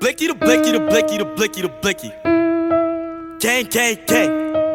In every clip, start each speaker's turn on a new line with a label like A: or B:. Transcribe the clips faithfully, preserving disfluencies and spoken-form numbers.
A: blicky, the blicky, the blicky, the blicky, the blicky. Gang, gang, gang.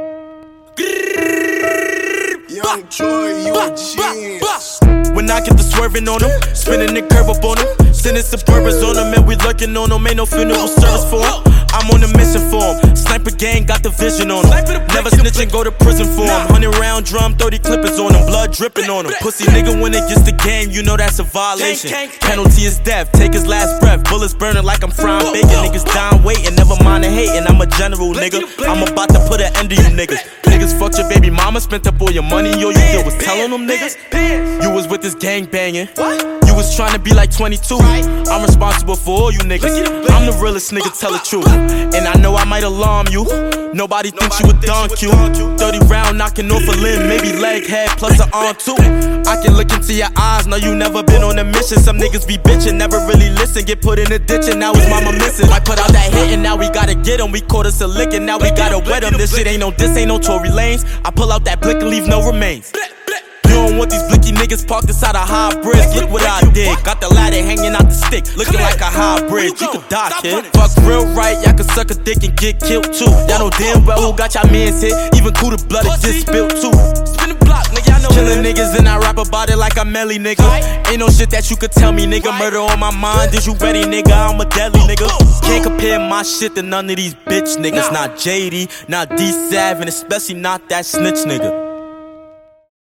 B: Young Troy, you a genius.
A: When I get the swerving on them, spinning the curve up on them, sending Suburbans on them, and we lurking on them. Ain't no funeral service for them. I'm on a mission for them. Sniper gang got the vision on them. Never snitching, go to prison for them. Hundred round drum, thirty clippers on them, blood dripping on them. Pussy nigga when it gets the game, you know that's a violation. Penalty is death, take his last breath. Bullets burning like I'm frying bacon. Niggas dying waiting, never mind the hating. I'm a general nigga. I'm about to put an end to you niggas. Niggas fucked your baby mama, spent up all your money. Yo, you did was telling them niggas. You was with this gang banging. You was trying to be like twenty-two. I'm responsible for all you niggas. I'm the realest nigga, tell the truth. And I know I might alarm you. Nobody thinks you a donk you. thirty round knocking off a limb, maybe leg, head, plus an arm too. I can look into your eyes, know you never been on a mission. Some niggas be bitching, never really listen. Get put in a ditch and now his mama missing. I put out that hit and now we gotta get him. We caught us a lick and now we gotta wet him. This shit ain't no, this ain't no Tory Lanes. I pull out that blick and leave no remains. You don't want these blicky niggas parked inside a hybrids. Look what I did, got the ladder hanging out the stick, looking like a hybrid. You could die, kid. Fuck real right, y'all can suck a dick and get killed too. Y'all know damn well who got y'all mans hit. Even cool the blood it just spilled too. Spin the block, nigga, I know. Killing niggas and I rap about it like I'm Melly, nigga. Ain't no shit that you could tell me, nigga. Murder on my mind, is you ready, nigga? I'm a deadly nigga. Can't compare my shit to none of these bitch niggas. Not J D, not D seven, especially not that snitch nigga.